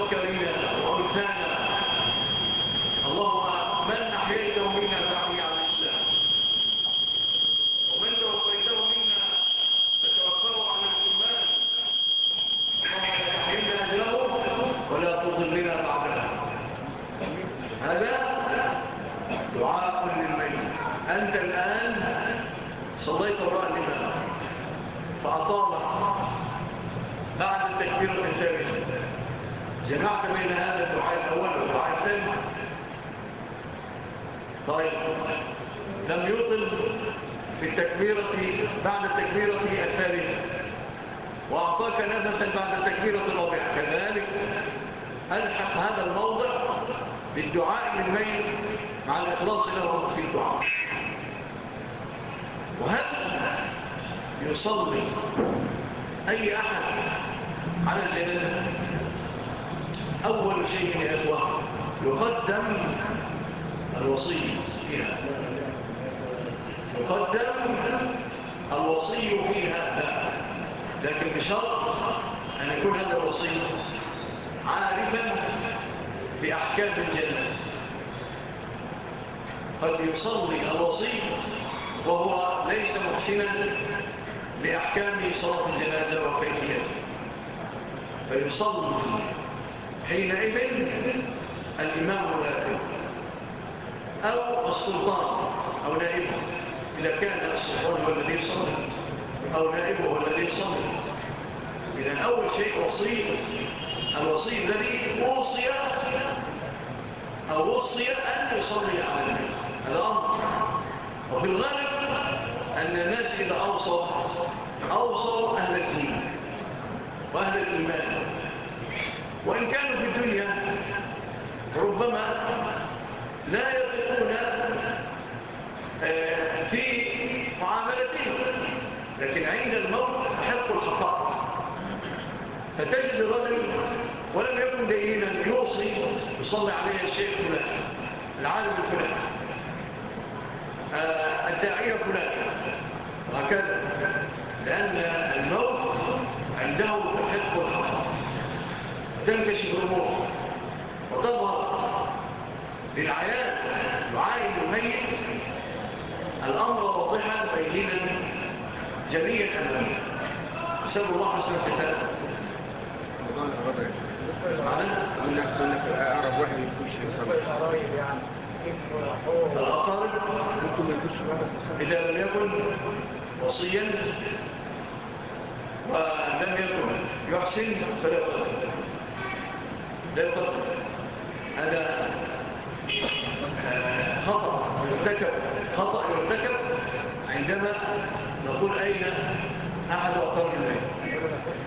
وذكرنا وأنثانا. اللهم من أحييته منا فأحيي على الإسلام، ومن توفيته منا فتوفاه على الإيمان. اللهم لا تحرمنا أجره ولا تضلنا بعدها. هذا دعاء للميت. أنت الآن صليت وراء الإمام فأطال بعد التكبير الثالث، جمعت بين هذا الدعاء الأول والدعاء الثاني. طيب لم يطل في التكبيرة بعد التكبيرة الثالثة وأعطاك نفسا بعد التكبيرة الرابعة، كذلك ألحق هذا الموضع بالدعاء للميت مع الإخلاص له في الدعاء. وهل يصلي أي أحد على الجنازة؟ أول شيء يا إخوة يقدم الوصي فيها، يقدم الوصي فيها، لا. لكن بشرط أن يكون هذا الوصي عارفا بأحكام الجنازة. قد يصلي الوصي وهو ليس محسنا لأحكام صلاة الجنازة وكيفيته، فيصلي حينئذ الإمام الآخر أو السلطان أو نائبه، إذا كان السلطان هو الذي يصلي أو نائبه هو الذي يصلي. إذن أول شيء وصي الوصي الذي وصي أو وصي أن يصلي على النبي، هذا أمر. وفي الغالب أن الناس إذا أوصوا أوصوا أهل الدين وأهل الإيمان، وإن كانوا في الدنيا ربما لا يثقون في معاملتهم، لكن عند الموت حق الخطأ. فتجد الرجل ولم يكن دينا يوصي يصلي عليه الشيخ فلان، العالم الفلان، الداعية فلان، وهكذا، لأن الموت عنده حق الخطأ. تنكشف الأمور وتظهر للعيان يعاين الميت الأمر واضحا بينا جميع أمامه. أسأل الله حسن الختام. أعرف واحد يخش الأقارب إذا لم يكن وصيا ولم يكن يحسن فلا يقدر، لا يقدر. هذا خطأ يرتكب، خطأ يرتكب عندما نقول أين أحد أقارب الميت.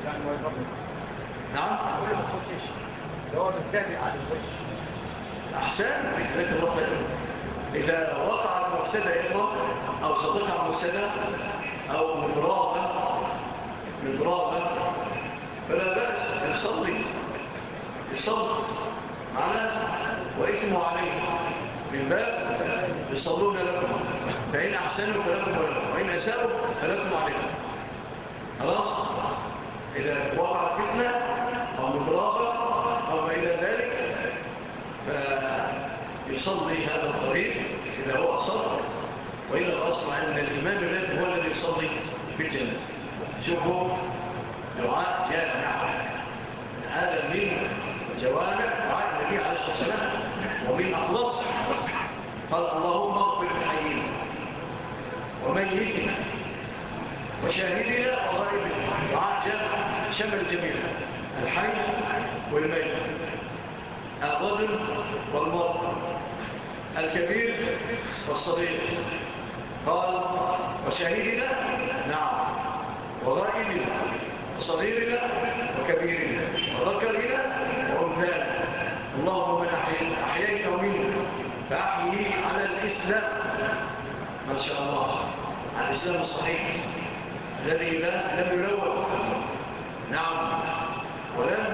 نعم هو بالتالي على الوجه أحسن بذلك الله خير. إذا وقع المفسدة إخوة أو صدقها المفسدة أو مضرابة مضرابة فلا بأس يصلي يصلي معنا وإثموا عليه من باب يصلون لكم، فإن أحسنوا فلكم ولكم، وإن أساءوا فلكم عليكم. خلاص. إذا وقعت فتنة أو مضرابة أو ما إلى ذلك فيصلي هذا الطريق إذا هو أصر. وإلا الأصل أن الإمام الذي هو الذي يصلي بالجنازة. شوفوا دعاء جامع، هذا من جوامع دعاء النبي عليه الصلاة والسلام ومن أخلص. قال اللهم اغفر لحينا وميتنا وشاهدنا وغائبنا. دعاء جامع شمل الجميع، الحي والميت، الرجل والمرأة، الكبير والصغير. قال وشاهدنا نعم وغائبنا وصغيرنا وكبيرنا وذكرنا وأنثانا. اللهم من أحييته منا فأحييه على الإسلام، ما شاء الله، على الإسلام الصحيح الذي لم يلوث نعم ولم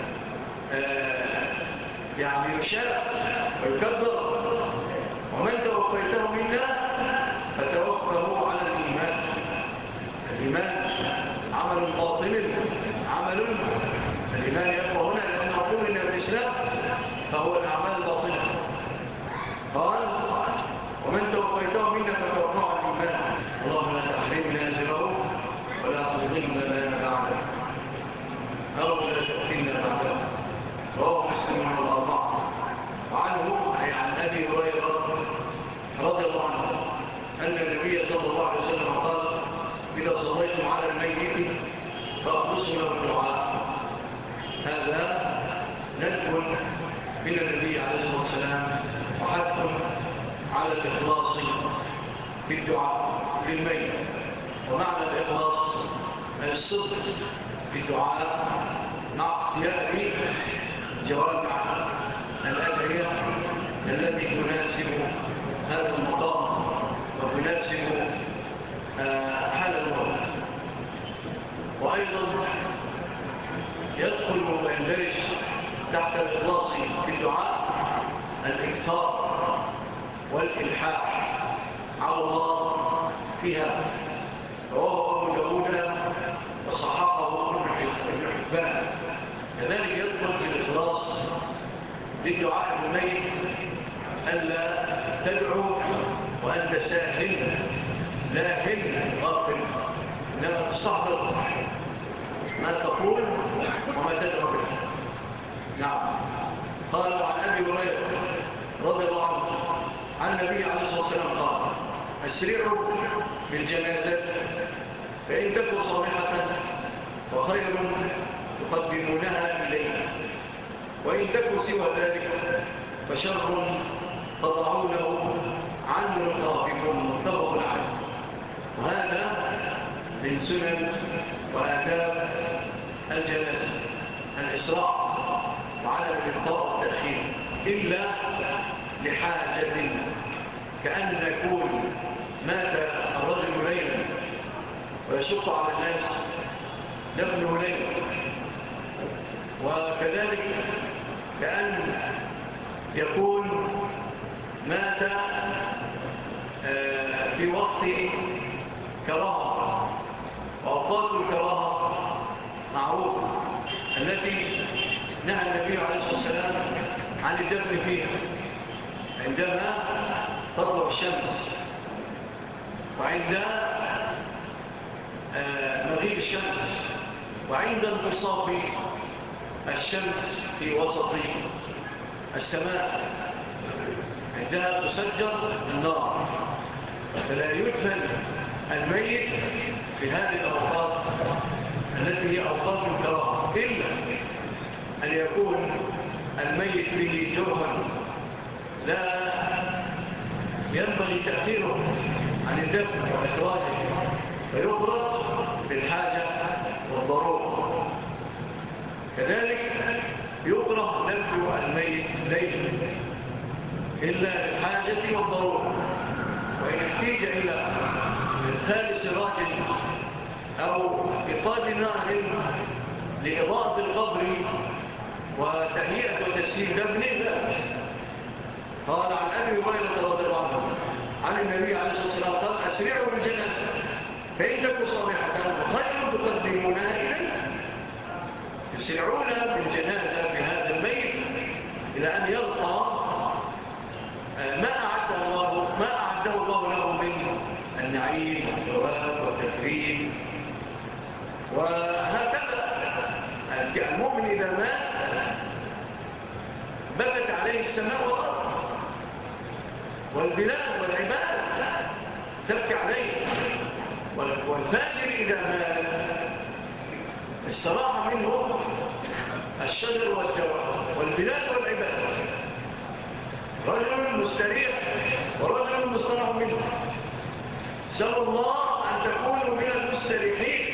آه يعني يشاء ويكبر. ومن توفيته منا فتوفه على الإيمان. الإيمان عمل باطل، عمل الإيمان يبقى هنا لأنه قولنا فهو الأعمال باطلة. قال ومن توفيته منا فتوفاه عن الإيمان اللهم لا تحرمنا أجره ولا تظلمنا لنا بعده أو لا تأتينا بعده. رواه مسلم والأربعة. وعنه أي عن أبي هريرة رضي الله عنه أن النبي صلى الله عليه وسلم قال إذا صليتم على الميت فأخلصوا له الدعاء. هذا ندب من النبي عليه الصلاة والسلام وحث على الإخلاص في الدعاء للميت. ومعنى الإخلاص الصدق في الدعاء مع اختيار جوامع الأدعية التي تناسب هذا المقام وتناسب حال الموت. وأيضا يدخل ويندرج تحت الإخلاص في الدعاء الإكثار والإلحاح على الله فيها. رواه أبو داود وصححه ابن حبان. كذلك يدخل في الإخلاص للدعاء الميت ألا تدعو وأنت ساهل لاهل غافل، إنما تستحضر ما تقول وما تدعو به. نعم. قال عن أبي هريرة رضي الله عنه عن النبي عليه الصلاة والسلام قال أسرعوا بالجنازة فإن تكن صالحة وخير تقدمونها إليه وإن تكن سوى ذلك فشر تضعونه عن رقابكم متفق عليه. وهذا من سنن وآداب الجنازة الإسراع وعدم الإبطاء والتأخير إلا لحاجة، كأن يكون مات الرجل ليلا ويشق على الناس دفنه ليلا، وكذلك كأن يكون مات في وقت كراهة. وأوقات الكراهة معروفة التي نهى النبي عليه الصلاة والسلام عن الدفن فيها عندما تطلع الشمس وعند مغيب الشمس وعند انتصاب الشمس في وسط السماء، عندها تسجر النار. فلا يدفن الميت في هذه الأوقات التي هي أوقات الكراهة إلا أن يكون الميت به جرما لا ينبغي تأخيره عن الدفن وإخراجه فيخرج بالحاجة والضرورة. كذلك يكره دفن الميت ليلا إلا للحاجة والضرورة، وإن احتاج إلى إدخال سراج أو إيقاد نار لإضاءة القبر وتهيئة وتسيير دفن لا. قال عن أبي هريرة رضي الله عنه عن النبي عليه الصلاة والسلام قال أسرعوا بالجنازة فإن تكن صالحة خير تقدمونها إليه. يسرعون بالجنازة بهذا الميت إلى أن يلقى ما أعده الله ما أعده الله له من النعيم والثواب والتكريم. وهكذا المؤمن إذا مات بكت عليه السماء والأرض والبلاد والعباد تبكي عليه. والفاجر إذا مات استراح منه الشجر والجواب والبلاد والعباد. رجل مستريح ورجل مستراح منه. سأل الله أن تكونوا من المستريحين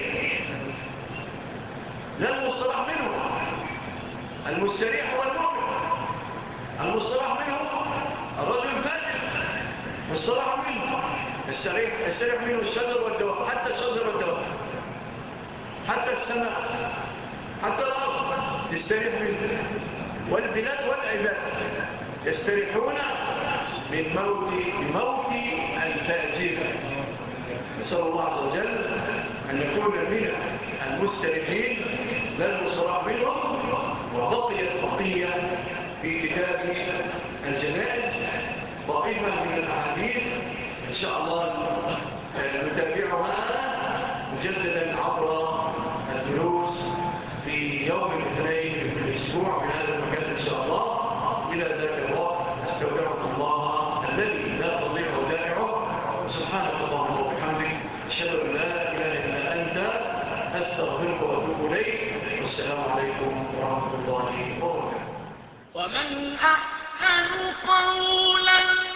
لا المستراح منه. المستريح هو المؤمن، المستراح منه الرجل الفاجر. مستراح منه السريح, السريح منه الشجر والدواب، حتى الشجر والدواب، حتى السماء، حتى الأرض يستريح منه. والبلاد والعباد يستريحون من موت موت الفاجر. نسأل الله عز وجل أن نكون من المستريحين لا المستراح منهم. وبقيت بقية في كتاب مجمل من الأحاديث إن شاء الله نتابعها مجددا عبر الدروس في يوم الاثنين في الأسبوع من هذا المكان إن شاء الله. إلى ذلك الوقت أستودعكم الله الذي لا تضيع ودائعه. سبحانك اللهم وبحمدك أشهد أن لا إله إلا أنت أستغفرك وأتوب إليك. والسلام عليكم ورحمة الله وبركاته. ومن أحسن قولا